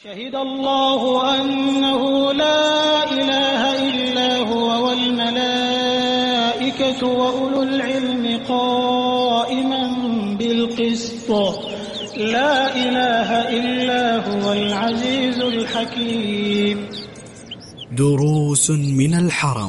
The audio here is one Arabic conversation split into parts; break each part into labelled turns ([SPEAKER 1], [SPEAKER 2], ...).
[SPEAKER 1] شهد الله أنه لا إله إلا هو والملائكة وأولو العلم قائما بالقسط لا إله إلا هو العزيز الحكيم.
[SPEAKER 2] دروس من الحرم.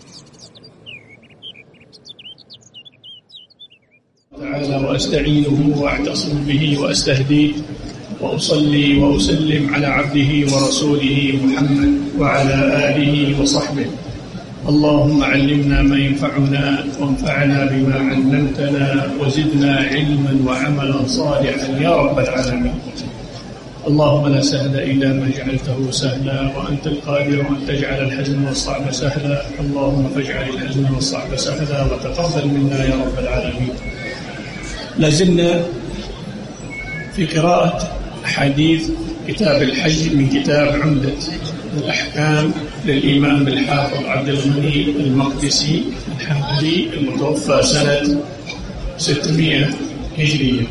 [SPEAKER 3] تعالى وأستعينه وأعتصم به وأستهديه وأصلي وأسلم على عبده ورسوله محمد وعلى آله وصحبه. اللهم علمنا ما ينفعنا وانفعنا بما علمتنا وزدنا علما وعملا صالحا يا رب العالمين. اللهم لا سهل إلا ما جعلته سهلا وأنت القادر أن تجعل الحزن والصعب سهلا. اللهم فاجعل الحزن والصعب سهلا وتقبل منا يا رب العالمين. لازلنا في قراءة حديث كتاب الحج من كتاب عمدة الأحكام للإمام الحافظ عبد الغني المقدسي الحنبلي المتوفى سنة 600 هجرية.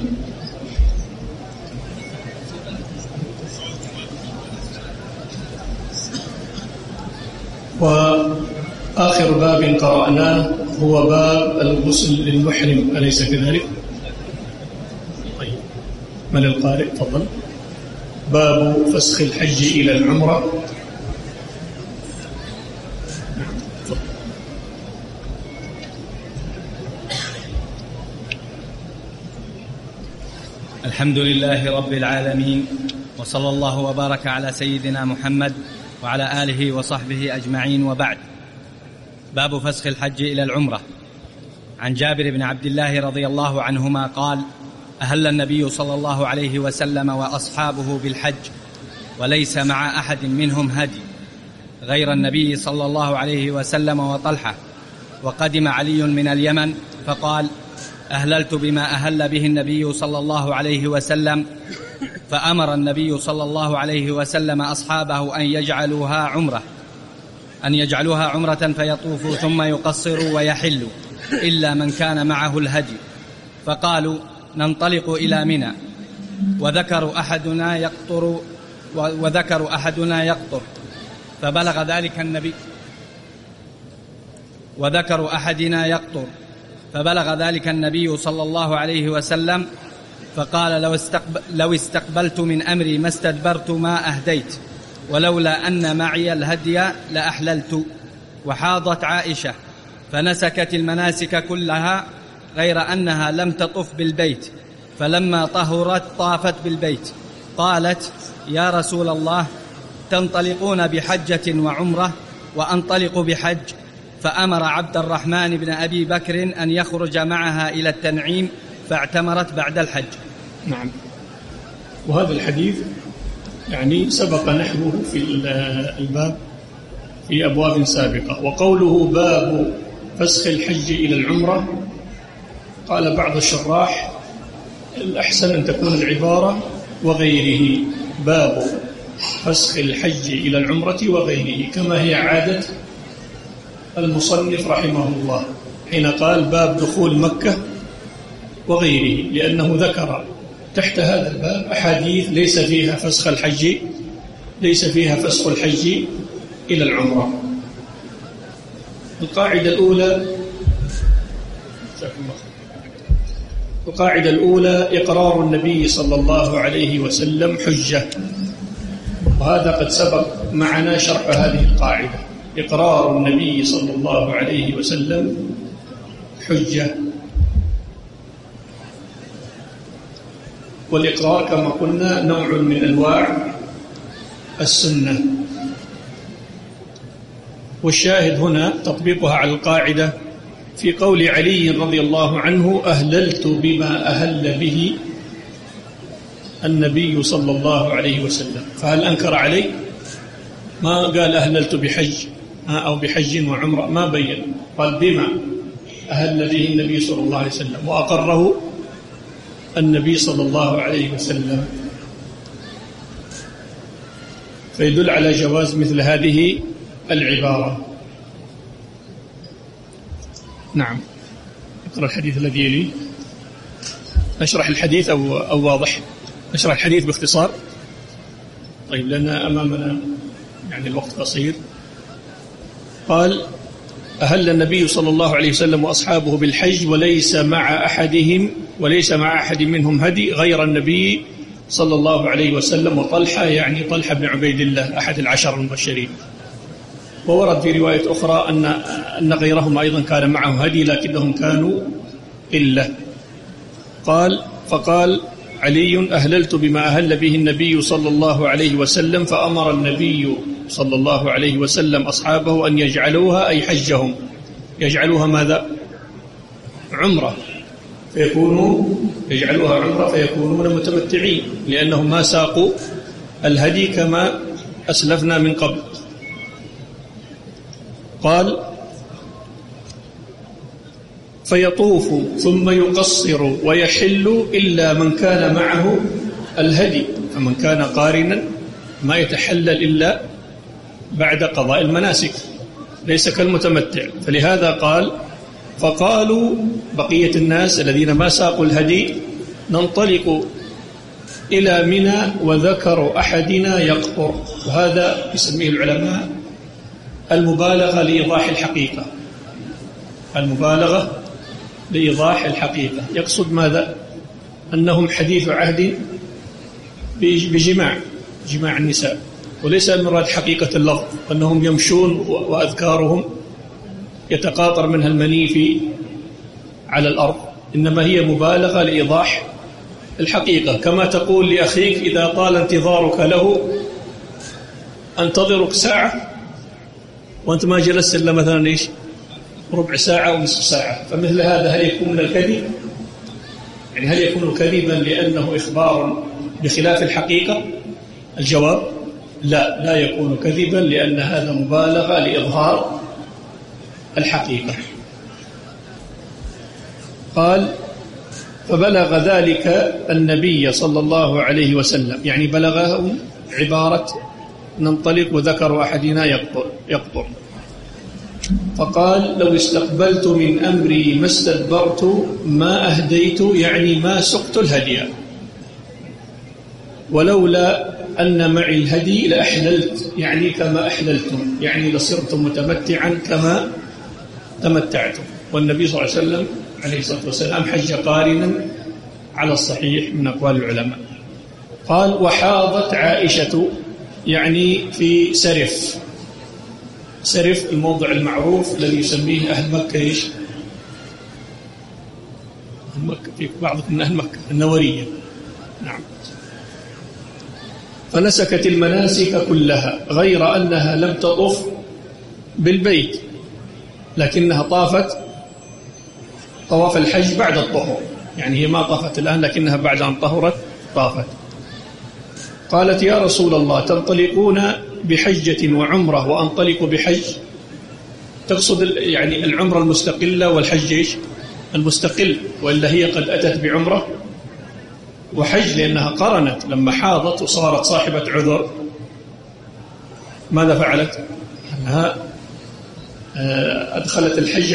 [SPEAKER 3] وآخر باب قرأناه هو باب الغسل للمحرم، أليس كذلك؟ طيب، من القارئ؟ تفضل. باب فسخ الحج إلى العمرة.
[SPEAKER 4] الحمد لله رب العالمين، وصلى الله وبارك على سيدنا محمد وعلى آله وصحبه أجمعين، وبعد. باب فسخ الحج إلى العمرة. عن جابر بن عبد الله رضي الله عنهما قال: أهل النبي صلى الله عليه وسلم وأصحابه بالحج وليس مع أحد منهم هدي غير النبي صلى الله عليه وسلم وطلحة. وقدم علي من اليمن فقال: أهللت بما أهل به النبي صلى الله عليه وسلم، فأمر النبي صلى الله عليه وسلم أصحابه أن يجعلوها عمرة فيطوفوا ثم يقصروا ويحلوا إلا من كان معه الهدي، فقالوا: ننطلق إلى منى. وذكر أحدنا يقطر فبلغ ذلك النبي صلى الله عليه وسلم فقال: لو استقبلت من أمري ما استدبرت ما أهديت، ولولا أن معي الهدي لأحللت. وحاضت عائشة فنسكت المناسك كلها غير أنها لم تطف بالبيت، فلما طهرت طافت بالبيت. قالت: يا رسول الله، تنطلقون بحجة وعمرة وأنطلق بحج؟ فأمر عبد الرحمن بن أبي بكر أن يخرج معها إلى التنعيم، فاعتمرت بعد الحج.
[SPEAKER 3] نعم. وهذا الحديث يعني سبق نحوه في الباب في أبواب سابقة. وقوله باب فسخ الحج إلى العمرة، قال بعض الشراح الأحسن أن تكون العبارة وغيره، باب فسخ الحج إلى العمرة وغيره، كما هي عادة المصنف رحمه الله حين قال باب دخول مكة وغيره، لأنه ذكر تحت هذا الباب أحاديث ليس فيها فسخ الحج إلى العمرة. القاعدة الأولى إقرار النبي صلى الله عليه وسلم حجة، وهذا قد سبق معنا شرح هذه القاعدة. إقرار النبي صلى الله عليه وسلم حجة، والإقرار كما قلنا نوع من أنواع السنة. والشاهد هنا تطبيقها على القاعدة في قول علي رضي الله عنه: أهللت بما أهل به النبي صلى الله عليه وسلم. فهل أنكر علي؟ ما قال أهللت بحج أو بحج وعمرة، ما بين، قال بما أهل به النبي صلى الله عليه وسلم، وأقره النبي صلى الله عليه وسلم، فيدل على جواز مثل هذه العبارة. نعم. اقرأ الحديث الذي يليه. نشرح الحديث أو واضح؟ نشرح الحديث باختصار. طيب لأن أمامنا يعني الوقت قصير. قال: أهل النبي صلى الله عليه وسلم وأصحابه بالحج وليس مع أحد منهم هدي غير النبي صلى الله عليه وسلم وطلحة، يعني طلحة بن عبيد الله أحد العشر المبشرين. وورد في رواية أخرى أن غيرهم أيضا كان معهم هدي لكنهم كانوا قلة. فقال علي: أهللت بما أهل به النبي صلى الله عليه وسلم، فأمر النبي صلى الله عليه وسلم أصحابه أن يجعلوها، أي حجهم، يجعلوها ماذا؟ عمرة، يجعلوها عمرة فيكونون متمتعين، لأنهم ما ساقوا الهدي كما أسلفنا من قبل. قال: فيطوف ثم يقصر ويحل إلا من كان معه الهدي، فمن كان قارنا ما يتحلل إلا بعد قضاء المناسك، ليس كالمتمتع. فلهذا قال: فقالوا بقية الناس الذين ما ساقوا الهدي: ننطلق إلى منى وذكر أحدنا يقطر. وهذا يسميه العلماء المبالغة لإيضاح الحقيقة، المبالغة لإيضاح الحقيقة. يقصد ماذا؟ أنهم حديث عهد بجماع النساء، وليس المراد حقيقة اللفظ أنهم يمشون وأذكارهم يتقاطر منها المني على الأرض، إنما هي مبالغة لإيضاح الحقيقة. كما تقول لأخيك إذا طال انتظارك له: أنتظرك ساعة وأنت ما جلست إلا مثلا ربع ساعة أو نصف ساعة. فمثل هذا هل يكون من الكذب؟ يعني هل يكون كذبا لأنه إخبار بخلاف الحقيقة؟ الجواب: لا يكون كذبا، لأن هذا مبالغة لإظهار الحقيقة. قال: فبلغ ذلك النبي صلى الله عليه وسلم، يعني بلغه عبارة ننطلق وذكر أحدنا يقطر. فقال: لو استقبلت من أمري ما استدبرت ما أهديت، يعني ما سقت الهدي، ولولا أن معي الهدي لأحللت، يعني كما أحللتم، يعني لصرتم متمتعا كما تمتعتم. والنبي صلى الله عليه وسلم عليه الصلاة والسلام حج قارنا على الصحيح من أقوال العلماء. قال: وحاضت عائشة، يعني في سرف الموضع المعروف الذي يسميه أهل مكة أهل مكة، في بعضكم من أهل مكة النورية. نعم. فنسكت المناسك كلها غير أنها لم تطف بالبيت، لكنها طافت طواف الحج بعد الطهور، يعني هي ما طافت الآن لكنها بعد أن طهرت طافت. قالت: يا رسول الله، تنطلقون بحجة وعمرة وأنطلق بحج؟ تقصد يعني العمرة المستقلة والحج المستقل، وإلا هي قد أتت بعمرة وحج، لأنها قرنت لما حاضت وصارت صاحبة عذر. ماذا فعلت؟ أنها أدخلت الحج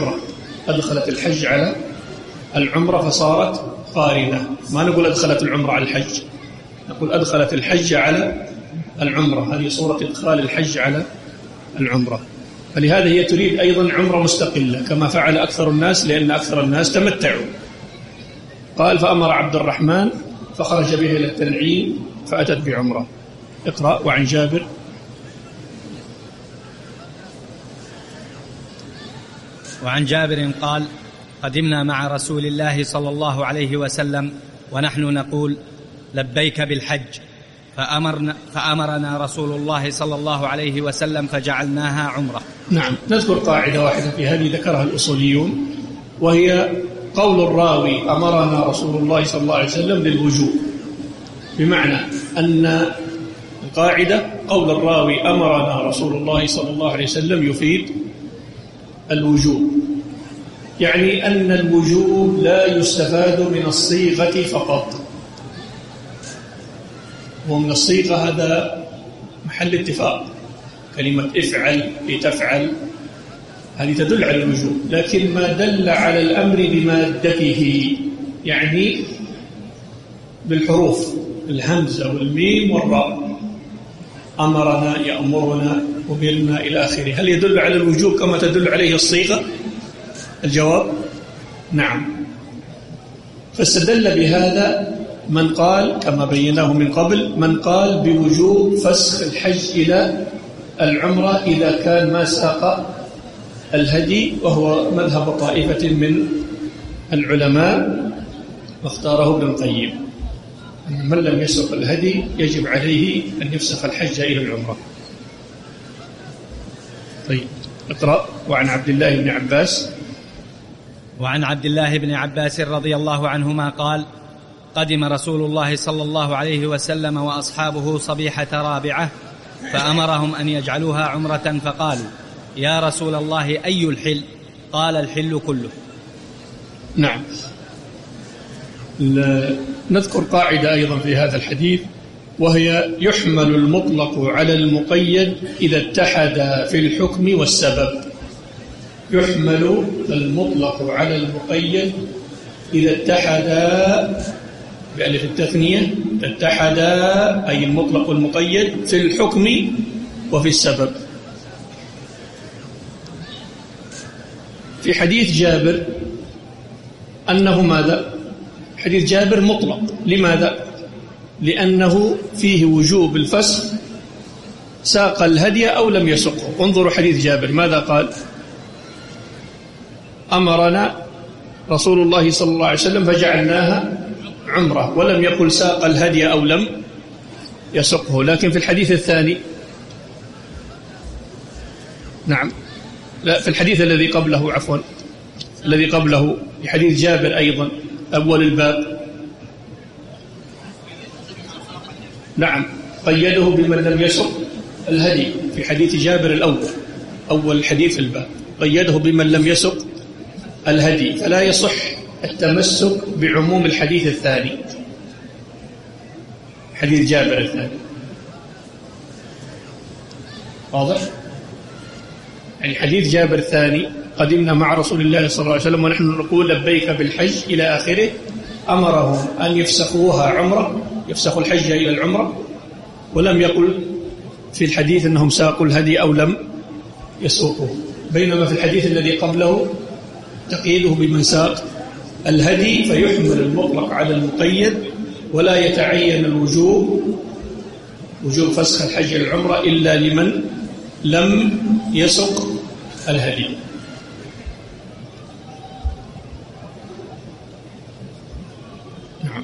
[SPEAKER 3] على العمرة فصارت قارنة. ما نقول أدخلت العمرة على الحج، نقول أدخلت الحج على العمرة. هذه صورة إدخال الحج على العمرة. فلهذا هي تريد أيضا عمرة مستقلة كما فعل أكثر الناس، لأن أكثر الناس تمتعوا. قال: فأمر عبد الرحمن فخرج به إلى التنعيم فأتت بعمرة. اقرأ. وعن جابر:
[SPEAKER 4] وعن جابر قال: قدمنا مع رسول الله صلى الله عليه وسلم ونحن نقول: لبيك بالحج، فأمرنا رسول الله صلى الله عليه وسلم فجعلناها عمرة.
[SPEAKER 3] نعم. نذكر قاعدة واحدة في هذه ذكرها الأصوليون، وهي قول الراوي أمرنا رسول الله صلى الله عليه وسلم للوجوب، بمعنى أن القاعدة قول الراوي أمرنا رسول الله صلى الله عليه وسلم يفيد الوجوب، يعني أن الوجوب لا يستفاد من الصيغة فقط، ومن الصيغة هذا محل اتفاق. كلمة افعل لتفعل هذه تدل على الوجوب، لكن ما دل على الأمر بمادته، يعني بالحروف الهمزة والميم والراء، أمرنا، يأمرنا، أمرنا إلى آخره. هل يدل على الوجوب كما تدل عليه الصيغة؟ الجواب نعم. فاستدل بهذا من قال كما بيناه من قبل، من قال بوجوب فسخ الحج إلى العمرة إذا كان ما ساق الهدي، وهو مذهب طائفة من العلماء واختاره ابن القيم. من لم يسق الهدي يجب عليه أن يفسخ الحج إلى العمرة. طيب اقرأ. وعن عبد الله بن عباس.
[SPEAKER 4] وعن عبد الله بن عباس رضي الله عنهما قال: قدم رسول الله صلى الله عليه وسلم وأصحابه صبيحة رابعة فأمرهم أن يجعلوها عمرة، فقالوا: يا رسول الله أي الحل؟ قال: الحل كله.
[SPEAKER 3] نعم. نذكر قاعدة أيضا في هذا الحديث، وهي يحمل المطلق على المقيد إذا اتحد في الحكم والسبب. يحمل المطلق على المقيد إذا اتحدا بألف التثنية، اتحدا أي المطلق والمقيد في الحكم وفي السبب. في حديث جابر أنه ماذا؟ حديث جابر مطلق. لماذا؟ لأنه فيه وجوب الفسخ ساق الهدي أو لم يسقه. انظروا حديث جابر ماذا قال: أمرنا رسول الله صلى الله عليه وسلم فجعلناها عمرة، ولم يقل ساق الهدي أو لم يسقه. لكن في الحديث الثاني، نعم لا، في الحديث الذي قبله، عفوا الذي قبله، في حديث جابر أيضا أول الباب، نعم قيده بمن لم يسق الهدي. في حديث جابر الأول أول حديث الباب قيده بمن لم يسق الهدي، فلا يصح التمسك بعموم الحديث الثاني، حديث جابر الثاني. واضح؟ يعني حديث جابر الثاني: قدمنا مع رسول الله صلى الله عليه وسلم ونحن نقول لبيك بالحج إلى آخره، أمرهم أن يفسخوها عمرة، يفسخوا الحج إلى العمرة، ولم يقل في الحديث أنهم ساقوا الهدي أو لم يسوقوه. بينما في الحديث الذي قبله تقييده بمن ساق الهدي، فيحمل المطلق على المقيد، ولا يتعين الوجوب، وجوب فسخ الحج إلى العمرة، إلا لمن لم يسق الهدي. نعم.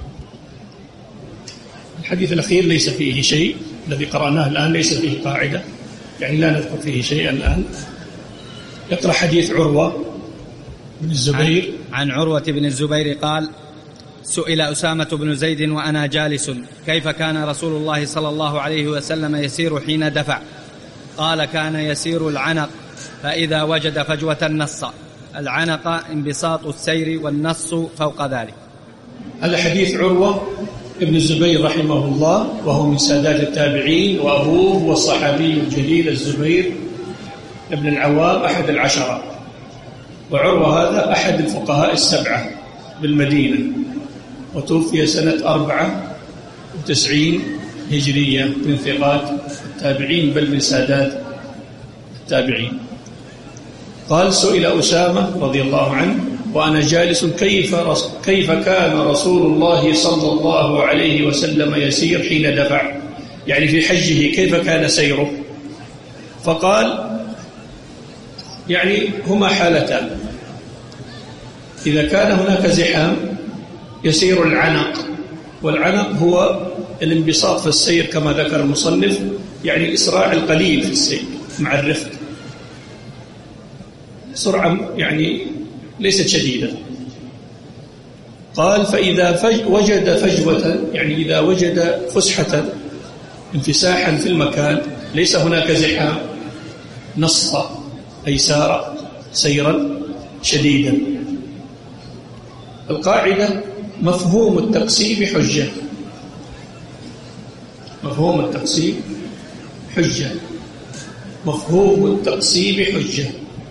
[SPEAKER 3] الحديث الأخير ليس فيه شيء، الذي قرأناه الآن ليس فيه قاعدة، يعني لا نذكر فيه شيئا الآن. يقرأ حديث عروة بن الزبير.
[SPEAKER 4] عن عروة بن الزبير قال: سئل أسامة بن زيد وأنا جالس: كيف كان رسول الله صلى الله عليه وسلم يسير حين دفع؟ قال: كان يسير العنق، فإذا وجد فجوة نص. العنق انبساط السير، والنص فوق ذلك.
[SPEAKER 3] هذا حديث عروة ابن الزبير رحمه الله، وهو من سادات التابعين، وأبوه هو الصحابي الجليل الزبير ابن العوام أحد العشرة. وعروة هذا أحد الفقهاء السبعة بالمدينة، وتوفي سنة 94 هجرية، من ثقات التابعين بل من سادات التابعين. قال: سئل أسامة رضي الله عنه وأنا جالس: كيف كان رسول الله صلى الله عليه وسلم يسير حين دفع؟ يعني في حجه كيف كان سيره؟ فقال: يعني هما حالتان، إذا كان هناك زحام يسير العنق، والعنق هو الانبساط في السير كما ذكر المصنف، يعني الإسراع القليل في السير مع الرفق، سرعة يعني ليست شديدة. قال: فإذا وجد فجوة، يعني إذا وجد فسحة انفساحا في المكان ليس هناك زحام، نص أي سار سيرا شديدا. القاعدة: مفهوم التقسيم حجة. مفهوم التقسيم حجة. مفهوم التقسيم حجة.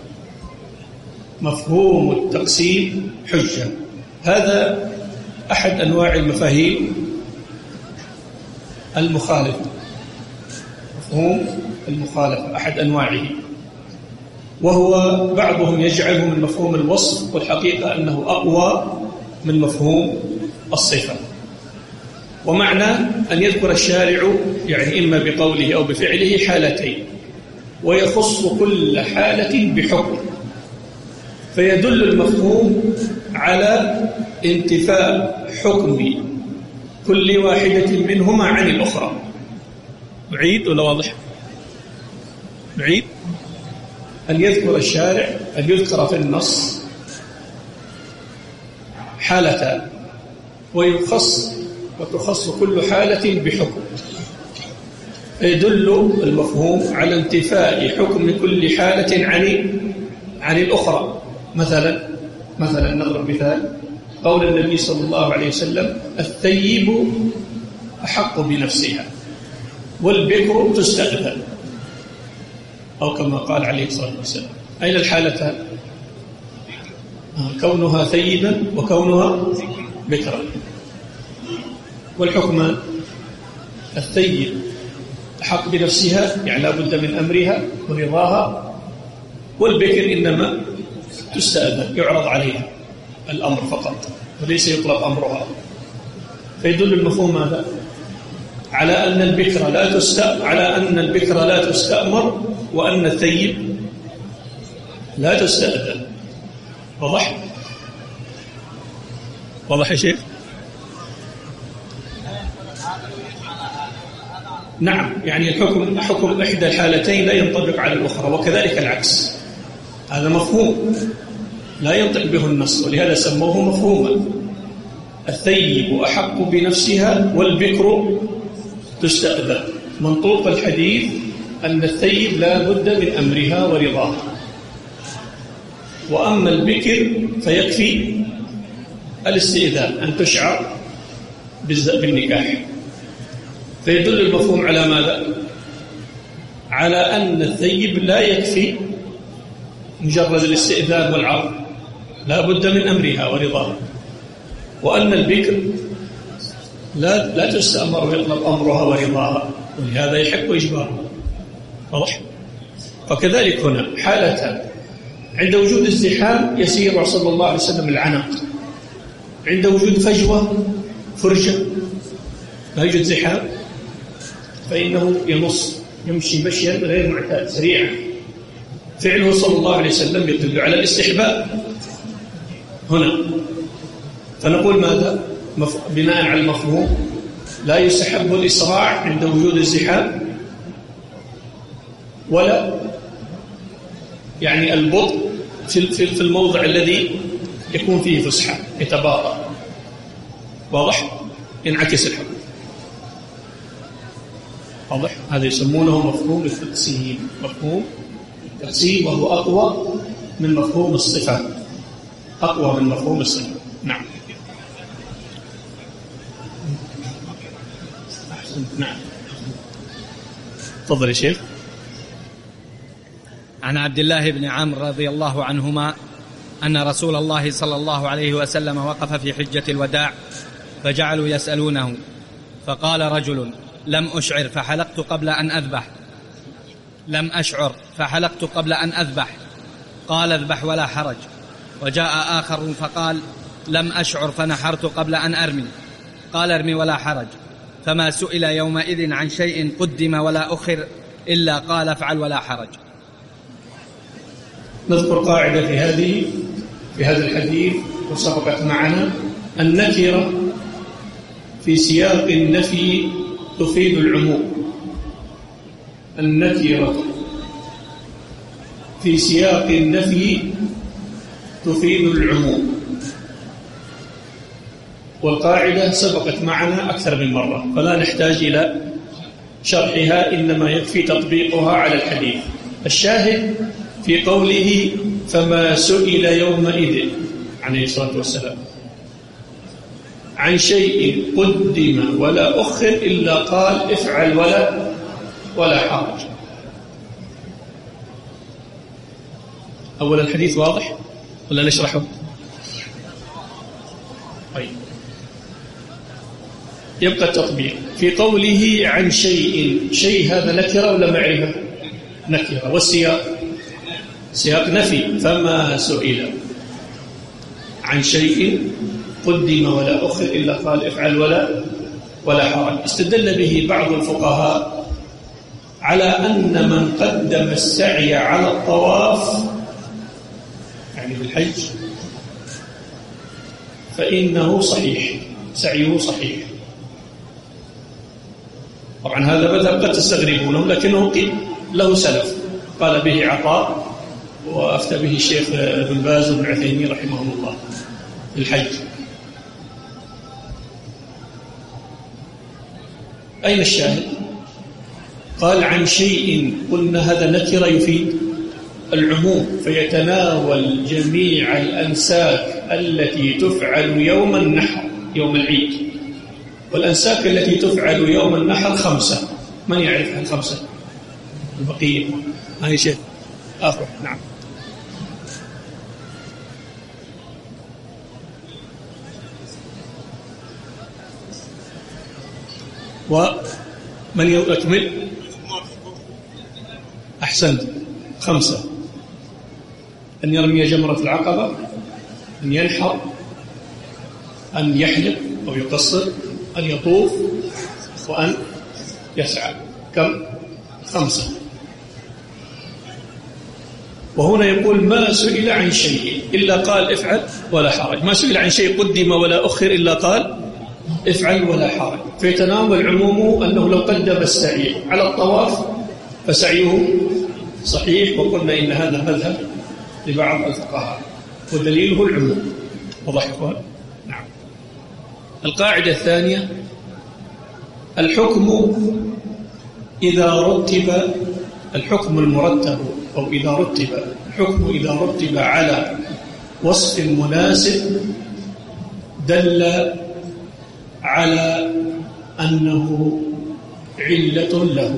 [SPEAKER 3] مفهوم التقسيم حجة. هذا أحد أنواع المفاهيم المخالفة. مفهوم المخالفة، أحد أنواعه، وهو بعضهم يجعله من مفهوم الوصف، والحقيقة أنه أقوى من مفهوم الصفة. ومعنى أن يذكر الشارع يعني إما بقوله أو بفعله حالتين، ويخص كل حالة بحكم، فيدل المفهوم على انتفاء حكم كل واحدة منهما عن الأخرى. نعيد ولا واضح؟ نعيد. أن يذكر الشارع، أن يذكر في النص حالتان، وتخص كل حالة بحكم، يدل المفهوم على انتفاء حكم كل حالة عن الأخرى. مثلا نضرب مثال قول النبي صلى الله عليه وسلم: الثيب أحق بنفسها والبكر تستأذن، أو كما قال عليه الصلاة والسلام. أين الحالتان؟ كونها ثيبا وكونها بكرا. والحكمان: الثيب أحق بنفسها يعني لا بد من أمرها ورضاها، والبكر إنما تستأذن، يعرض عليها الأمر فقط وليس يطلب أمرها. فيدل المفهوم هذا على أن البكر لا تستأمر، وأن الثيب لا تستأذن. واضح يا شيخ؟ نعم، يعني حكم إحدى الحالتين لا ينطبق على الأخرى، وكذلك العكس. هذا مفهوم لا ينطق به النص، ولهذا سموه مفهوما. الثيب أحق بنفسها والبكر تستأذن. منطوق الحديث أن الثيب لا بد من أمرها ورضاها، وأما البكر فيكفي الاستئذان، أن تشعر بالنكاح. فيدل المفهوم على ماذا؟ على أن الثيب لا يكفي مجرد الاستئذان والعرض، لا بد من أمرها ورضاها، وأن البكر لا تستأمر ويطلب أمرها ورضاها، ولهذا يحق إجبارها. واضح؟ فكذلك هنا حالتان: عند وجود ازدحام يسير صلى الله عليه وسلم العناق، عند وجود فجوة فرجة، لا يوجد زحام فإنه ينص، يمشي مشيا غير معتاد سريعا. فعله صلى الله عليه وسلم يدل على الاستحباب هنا. فنقول ماذا؟ بناء على المفهوم لا يستحب الإسراع عند وجود الزحام، ولا يعني البطء في الموضع الذي يكون فيه فسحة يتباطأ. واضح؟ ينعكس الحكم. واضح؟ هذا يسمونه مفهوم التقسيم. مفهوم التقسيم وهو أقوى من مفهوم الصفة، أقوى من مفهوم الصفة. نعم. نعم. تفضل يا شيخ.
[SPEAKER 4] عن عبد الله بن عمرو رضي الله عنهما أن رسول الله صلى الله عليه وسلم وقف في حجة الوداع فجعلوا يسألونه، فقال رجل: لم أشعر فحلقت قبل أن أذبح. لم أشعر فحلقت قبل أن أذبح. قال: اذبح ولا حرج. وجاء آخر فقال: لم أشعر فنحرت قبل أن أرمي. قال: ارمي ولا حرج. فما سئل يومئذ عن شيء قدم ولا أخر إلا قال: افعل ولا حرج.
[SPEAKER 3] نذكر قاعدة في هذا الحديث وسبقت معنا: النكرة في سياق النفي تفيد العموم. النكرة في سياق النفي تفيد العموم، والقاعدة سبقت معنا أكثر من مرة فلا نحتاج إلى شرحها، إنما يكفي تطبيقها على الحديث. الشاهد في قوله: فما سئل يومئذ عليه الصلاة والسلام عن شيء قدم ولا أخر إلا قال: افعل ولا حرج. أولا الحديث واضح ولا نشرحه؟ طيب، يبقى التطبيق في قوله عن شيء هذا نكرة ولا معرفة؟ نكرة. والسياق سياق نفي، فما سئل عن شيء قدم ولا أخر إلا قال افعل ولا حرج. استدل به بعض الفقهاء على أن من قدم السعي على الطواف يعني بالحج فإنه صحيح، سعيه صحيح. طبعا هذا مذهب قد تستغربونه لكنه له سلف قال به عطاء وأفتى به الشيخ ابن باز وابن عثيمين رحمهم الله في الحج. أين الشاهد؟ قال عن شيء، قلنا هذا نكرة يفيد العموم فيتناول جميع الأنساك التي تفعل يوم النحر يوم العيد، والأنساك التي تفعل يوم النحر 5. من يعرفها ال5 البقية؟ هاي شيء آخر. نعم. ومن يكمل؟ أحسنت. 5: أن يرمي جمرة العقبة، أن ينحر، أن يحلق أو يقصر، أن يطوف، وأن يسعى. كم؟ 5. وهنا يقول ما سئل عن شيء إلا قال افعل ولا حرج. ما سئل عن شيء قدم ولا أخر إلا قال افعل ولا حرج، فيتناول عمومه أنه لو قدم السعي على الطواف فسعيه صحيح. وقلنا إن هذا مذهب لبعض الفقهاء ودليله العموم. وضح إخوان؟ نعم. القاعدة الثانية: الحكم إذا رتب، الحكم المرتب أو إذا رتب، الحكم إذا رتب على وصف مناسب دل على أنه علة له.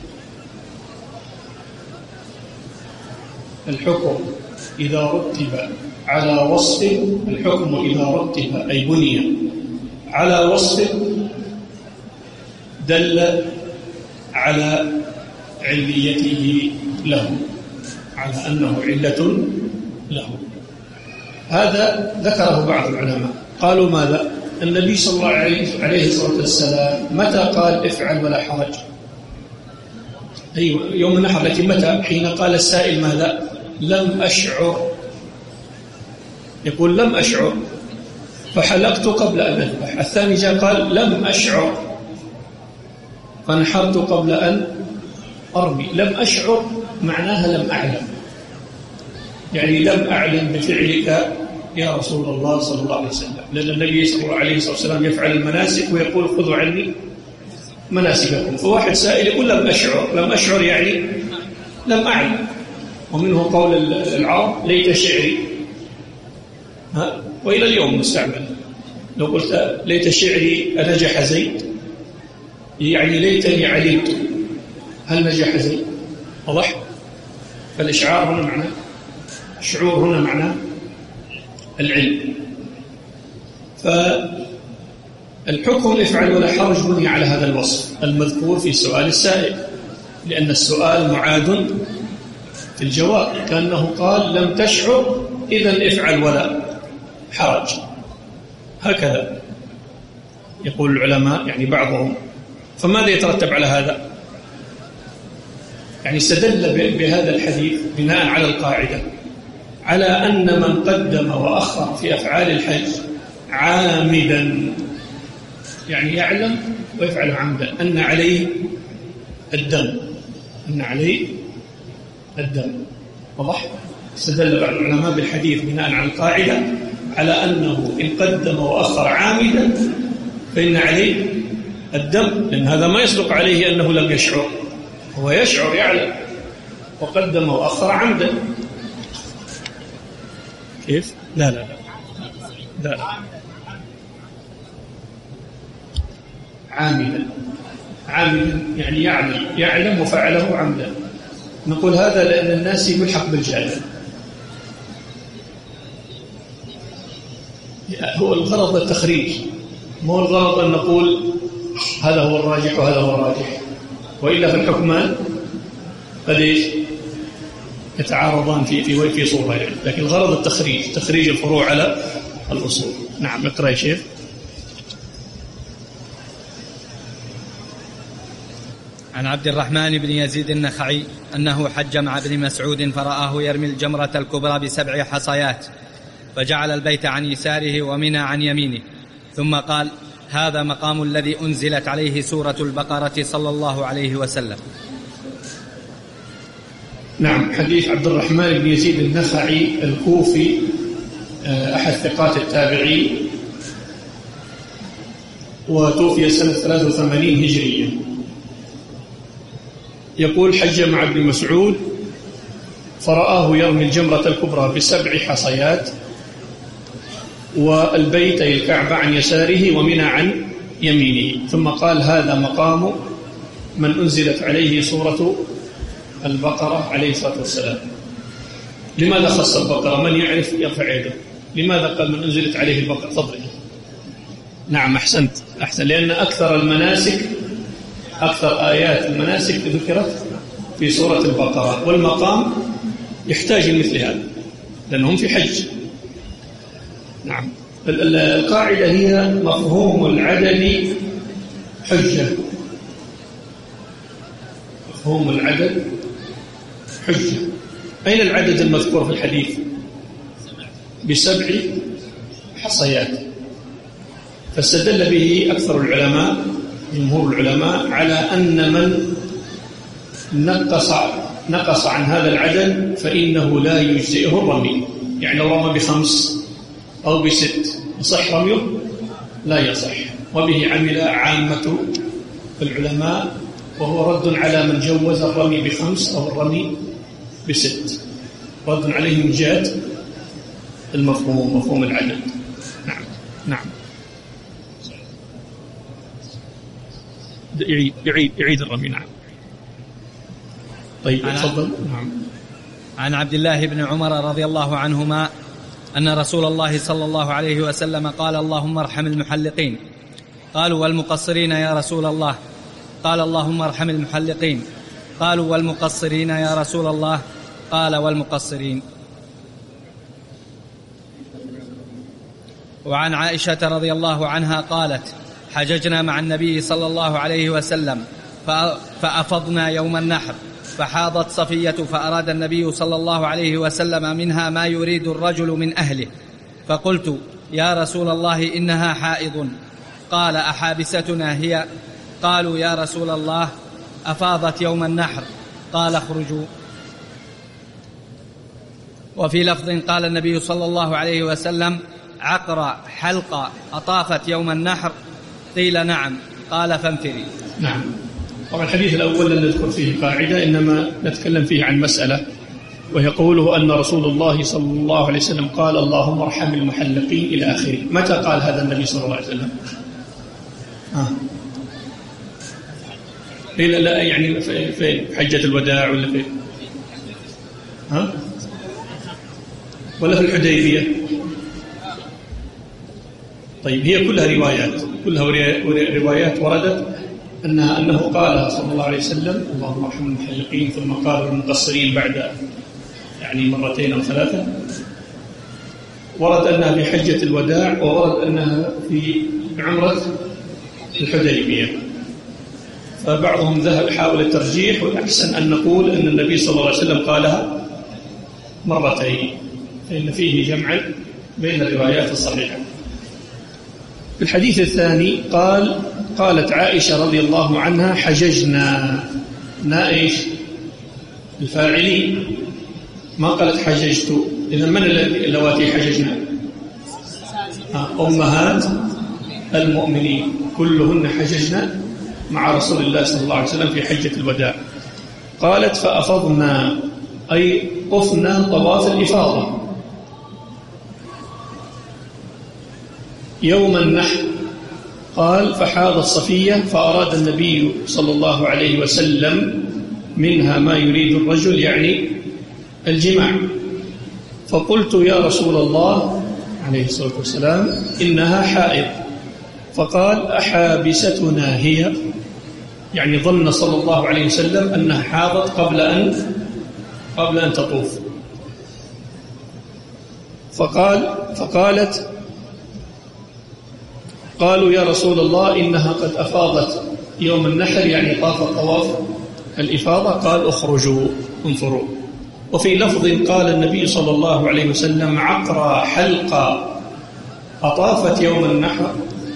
[SPEAKER 3] الحكم إذا رتب على وصف، الحكم إذا رتب أي بني على وصف دل على عليته له، على أنه علة له. هذا ذكره بعض العلماء قالوا ماذا؟ النبي صلى الله عليه الصلاة والسلام متى قال افعل ولا حرج؟ أيوة يوم النحر، لكن متى؟ حين قال السائل ماذا؟ لم أشعر. يقول لم أشعر فحلقت قبل أن أذبح. الثاني جاء قال لم أشعر فانحرت قبل أن أرمي. لم أشعر معناها لم أعلم، يعني لم أعلم بفعلك يا رسول الله صلى الله عليه وسلم، لأن النبي صلى الله عليه وسلم يفعل المناسك ويقول خذوا عني مناسككم. فواحد سائل يقول لم أشعر، لم أشعر يعني لم أعلم. ومنه قول العرب ليت شعري، وإلى اليوم مستعمل. لو قلت ليت شعري أنجح زيد يعني ليتني علمت هل نجح زيد. واضح؟ فالإشعار هنا معناه، الشعور هنا معناه العلم. فالحكم افعل ولا حرج بني على هذا الوصف المذكور في سؤال السائل، لأن السؤال معاد في الجواب، كأنه قال لم تشعر إذن افعل ولا حرج. هكذا يقول العلماء يعني بعضهم. فماذا يترتب على هذا؟ يعني استدل بهذا الحديث بناء على القاعدة على أن من قدم وأخر في أفعال الحج عامدا، يعني يعلم ويفعل عمدا، أن عليه الدم، أن عليه الدم. واضح؟ استدل بعض العلماء بالحديث بناء على القاعدة على أنه إن قدم وأخر عامدا فإن عليه الدم، لأن هذا ما يصدق عليه أنه لم يشعر، هو يشعر يعلم وقدم وأخر عمدا. كيف؟ لا لا لا لا عامدا، عامدا يعني يعلم وفعله عمدا. نقول هذا لأن الناس يلحق بالجهل. هو الغرض التخريج، مو الغرض أن نقول هذا هو الراجح وهذا هو الراجح، وإلا في الحكمان قد إيش يتعارضان في صورة يعني. لكن الغرض تخريج الفروع على الأصول. نعم اقرأ يا شيخ.
[SPEAKER 4] عن عبد الرحمن بن يزيد النخعي أنه حج مع ابن مسعود فرآه يرمي الجمرة الكبرى ب7 حصيات، فجعل البيت عن يساره ومنى عن يمينه، ثم قال: هذا مقام الذي أنزلت عليه سورة البقرة صلى الله عليه وسلم.
[SPEAKER 3] نعم. حديث عبد الرحمن بن يزيد النخعي الكوفي أحد ثقات التابعين، وتوفي سنة 83 هجرية. يقول: حج مع ابن مسعود فرآه يرمي الجمرة الكبرى ب7 حصيات، والبيت أي الكعبة عن يساره ومنى عن يمينه، ثم قال: هذا مقام من أنزلت عليه سورة البقرة عليه الصلاة والسلام. لماذا خص البقرة؟ من يعرف يرفع يده. لماذا قال من أنزلت عليه البقرة؟ تفضل. نعم أحسن، لأن أكثر آيات المناسك ذكرت في سورة البقرة، والمقام يحتاج مثل هذا لأنهم في حج. نعم. القاعدة هي مفهوم العدد حجة. مفهوم العدد حجة. أين العدد المذكور في الحديث؟ ب7 حصيات. فاستدل به أكثر العلماء، جمهور العلماء، على أن من نقص عن هذا العدد فإنه لا يجزئه الرمي. يعني لو رمى ب5 أو ب6 يصح رميه؟ لا يصح. وبه عمل عامة العلماء، وهو رد على من جوز الرمي ب5 أو الرمي ب6، رد عليه من جهة المفهوم، مفهوم العدد. نعم. يعيد الرمي. نعم. طيب تفضل. نعم.
[SPEAKER 4] عن عبد الله بن عمر رضي الله عنهما أن رسول الله صلى الله عليه وسلم قال: اللهم ارحم المحلقين. قالوا: والمقصرين يا رسول الله؟ قال: اللهم ارحم المحلقين. قالوا: والمقصرين يا رسول الله؟ قال: والمقصرين. وعن عائشة رضي الله عنها قالت: حججنا مع النبي صلى الله عليه وسلم فأفضنا يوم النحر، فحاضت صفية، فأراد النبي صلى الله عليه وسلم منها ما يريد الرجل من أهله، فقلت: يا رسول الله إنها حائض. قال: أحابستنا هي؟ قالوا: يا رسول الله أفاضت يوم النحر. قال: اخرجوا. وفي لفظ قال النبي صلى الله عليه وسلم: عقر حلقة أطافت يوم النحر؟ قيل: نعم. قال: فانفري.
[SPEAKER 3] نعم. طبعا الحديث الأول لن نذكر فيه قاعدة، إنما نتكلم فيه عن مسألة، وهي قوله أن رسول الله صلى الله عليه وسلم قال: اللهم ارحم المحلقين إلى آخره. متى قال هذا النبي صلى الله عليه وسلم؟ لا يعني في حجة الوداع ولا في ولا في الحديبية؟ طيب هي كلها روايات وردت أنه قال صلى الله عليه وسلم: اللهم ارحم المحلقين، ثم قال المقصرين بعد يعني 2 أو 3. ورد أنها في حجة الوداع، وورد أنها في عمرة الحديبية. فبعضهم حاول الترجيح، والأحسن أن نقول أن النبي صلى الله عليه وسلم قالها 2، فإن فيه جمع بين الروايات الصحيحة. في الحديث الثاني قالت عائشة رضي الله عنها: حججنا. ايش؟ الفاعلين. ما قالت حججت. إذا من اللواتي حججنا؟ أمهات المؤمنين كلهن حججنا مع رسول الله صلى الله عليه وسلم في حجة الوداع. قالت: فأفضنا، أي طفنا طواف الإفاضة يوم النحر. قال: فحاضت صفية، فأراد النبي صلى الله عليه وسلم منها ما يريد الرجل، يعني الجماع. فقلت: يا رسول الله عليه الصلاة والسلام إنها حائض. فقال أحابستنا هي، يعني ظن صلى الله عليه وسلم أنها حاضت قبل أن تطوف. فقالت قالوا يا رسول الله إنها قد أفاضت يوم النحر، يعني طافت طواف الإفاضة. قال اخرجوا انظروا. وفي لفظ قال النبي صلى الله عليه وسلم عقرى حلقة أطافت يوم النحر.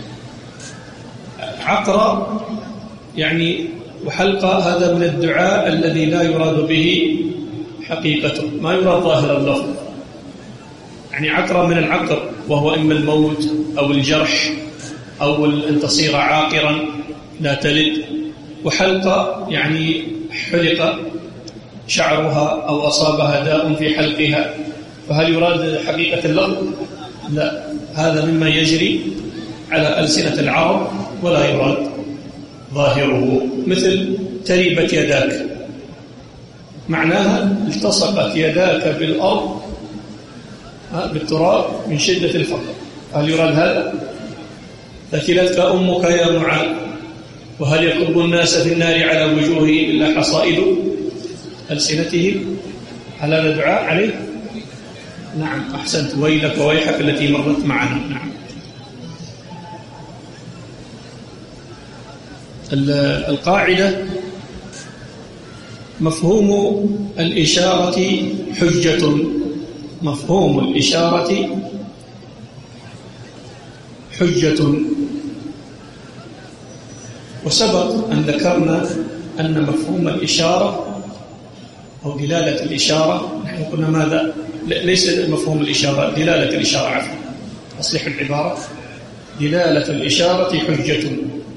[SPEAKER 3] عقرى يعني وحلقة، هذا من الدعاء الذي لا يراد به حقيقته، ما يراد ظاهر اللفظ. يعني عقرى من العقر، وهو إما الموت أو الجرح أو أن تصير عاقرا لا تلد. وحلقة يعني حلق شعرها أو أصابها داء في حلقها. فهل يراد حقيقة اللفظ؟ لا، هذا مما يجري على ألسنة العرب ولا يراد ظاهره. مثل تربت يداك، معناها التصقت يداك بالأرض بالتراب من شدة الفقر. هل يراد هذا؟ ثكلتك أمك يا معاذ، وهل يكب الناس في النار على وجوههم إلا حصائد ألسنتهم؟ هل هذا دعاء عليه؟ نعم، أحسنت. ويلك وويحك التي مرت معنا. نعم. القاعدة مفهوم الإشارة حجة. مفهوم الإشارة حجة. وسبق أن ذكرنا أن مفهوم الإشارة أو دلالة الإشارة، نحن قلنا ماذا؟ ليس مفهوم الإشارة، دلالة الإشارة، عفوا، أصلح العبارة. دلالة الإشارة حجة.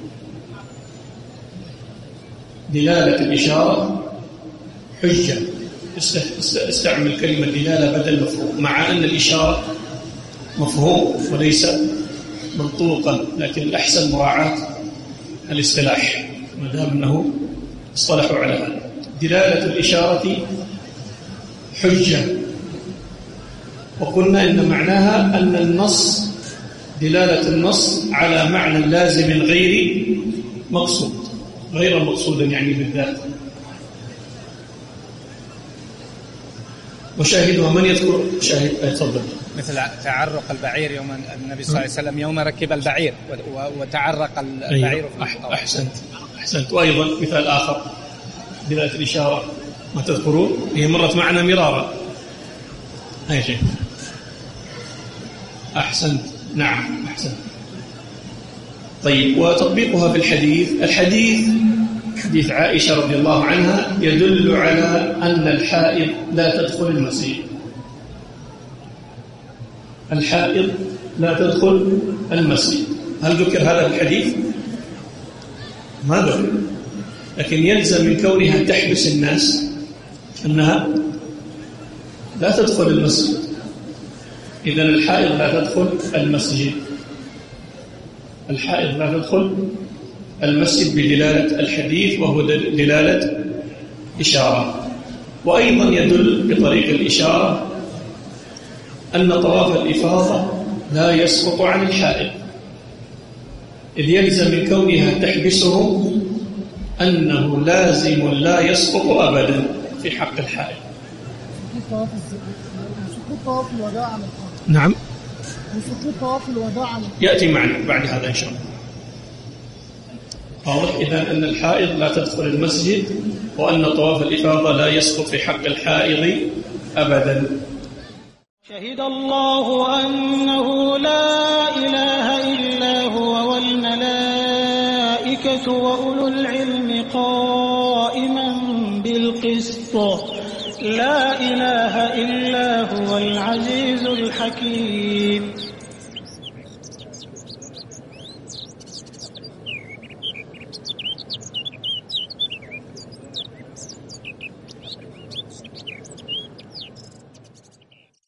[SPEAKER 3] دلالة الإشارة حجة. استعمل كلمة دلالة بدل مفهوم، مع أن الإشارة مفهوم وليس منطوقا، لكن الأحسن مراعاة الاصطلاح ما دام أنه اصطلحوا على هذا. دلالة الإشارة حجة. وقلنا إن معناها أن النص، دلالة النص على معنى لازم غير مقصود، غير مقصودا يعني بالذات. وشاهدها من يذكر شاهد؟ تفضل.
[SPEAKER 4] مثل تعرق البعير يوم النبي صلى الله عليه وسلم يوم ركب البعير وتعرق البعير.
[SPEAKER 3] أيوة. أحسنت. وأيضا مثال آخر دلالة الإشارة ما تذكرون، هي مرت معنا مرارا. أي شيء. أحسنت. نعم أحسنت. طيب، وتطبيقها في الحديث حديث عائشة رضي الله عنها يدل على أن الحائض لا تدخل المسجد. الحائض لا تدخل المسجد. هل ذكر هذا في الحديث؟ ما ذكر، لكن يلزم من كونها تحبس الناس أنها لا تدخل المسجد. إذن الحائض لا تدخل المسجد. الحائض لا تدخل المسجد بدلالة الحديث، وهو دلالة إشارة. وأيضا يدل بطريق الإشارة أن طواف الإفاضة لا يسقط عن الحائض، إذ يلزم من كونها تحبسه أنه لازم لا يسقط أبدا في حق الحائض. نعم، يأتي معنا بعد هذا إن شاء الله. واضح إذن أن الحائض لا تدخل المسجد، وأن طواف الإفاضة لا يسقط في حق الحائض أبدا.
[SPEAKER 1] شهد الله أنه لا إله إلا هو والملائكة وأولو العلم قائما بالقسط لا إله إلا هو العزيز الحكيم.